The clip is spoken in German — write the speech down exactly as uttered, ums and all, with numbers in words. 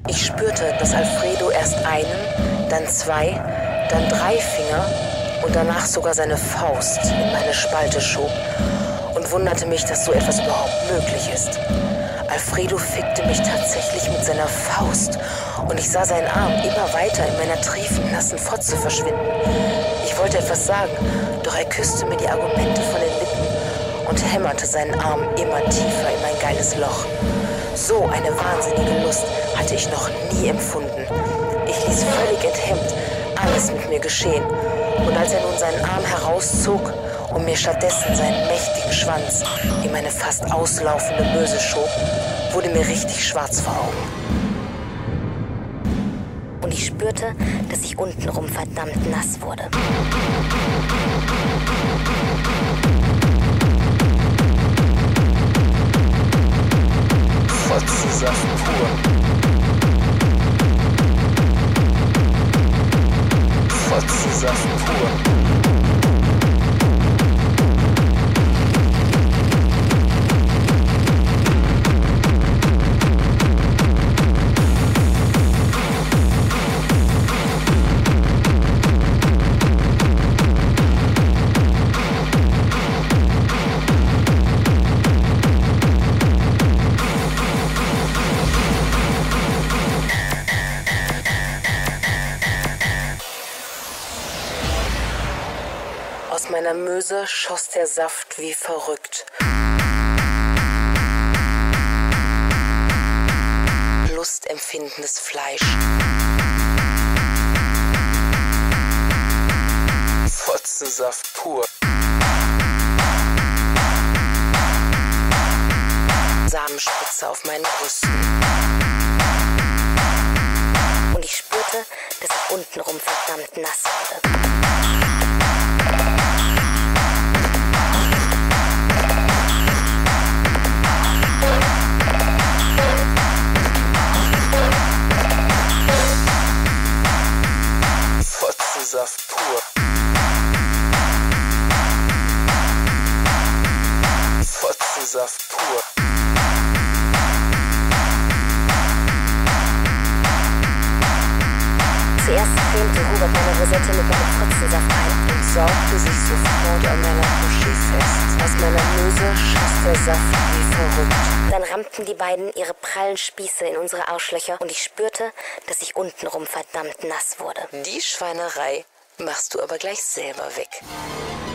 Ich spürte, dass Alfredo erst einen, dann zwei, dann drei Finger und danach sogar seine Faust in meine Spalte schob und wunderte mich, dass so etwas überhaupt möglich ist. Alfredo fickte mich tatsächlich mit seiner Faust und ich sah seinen Arm immer weiter in meiner triefend nassen Fotze verschwinden. Ich wollte etwas sagen, doch er küsste mir die Argumente von den Lippen und hämmerte seinen Arm immer tiefer in mein geiles Loch. So eine wahnsinnige Lust hatte ich noch nie empfunden. Ich ließ völlig enthemmt alles mit mir geschehen. Und als er nun seinen Arm herauszog und mir stattdessen seinen mächtigen Schwanz in meine fast auslaufende Möse schob, wurde mir richtig schwarz vor Augen. Und ich spürte, dass ich untenrum verdammt nass wurde. Fotzensaft pur. Fotzensaft pur. Aus meiner Möse schoss der Saft wie verrückt. Lustempfindendes Fleisch. Fotzensaft pur. Samenspritze auf meinen Brüsten. Und ich spürte, dass ich untenrum verdammt nass wurde. Fotzensaft pur. Fotzensaft pur. Zuerst cremte Hubert meine Rosette mit meinem Fotzensaft ein und saugte sich sofort an meiner Uschi fest. Aus meiner Möse schoss der Saft wie verrückt. Dann rammten die beiden ihre prallen Spieße in unsere Arschlöcher und ich spürte, dass ich untenrum verdammt nass wurde. Die Schweinerei machst du aber gleich selber weg.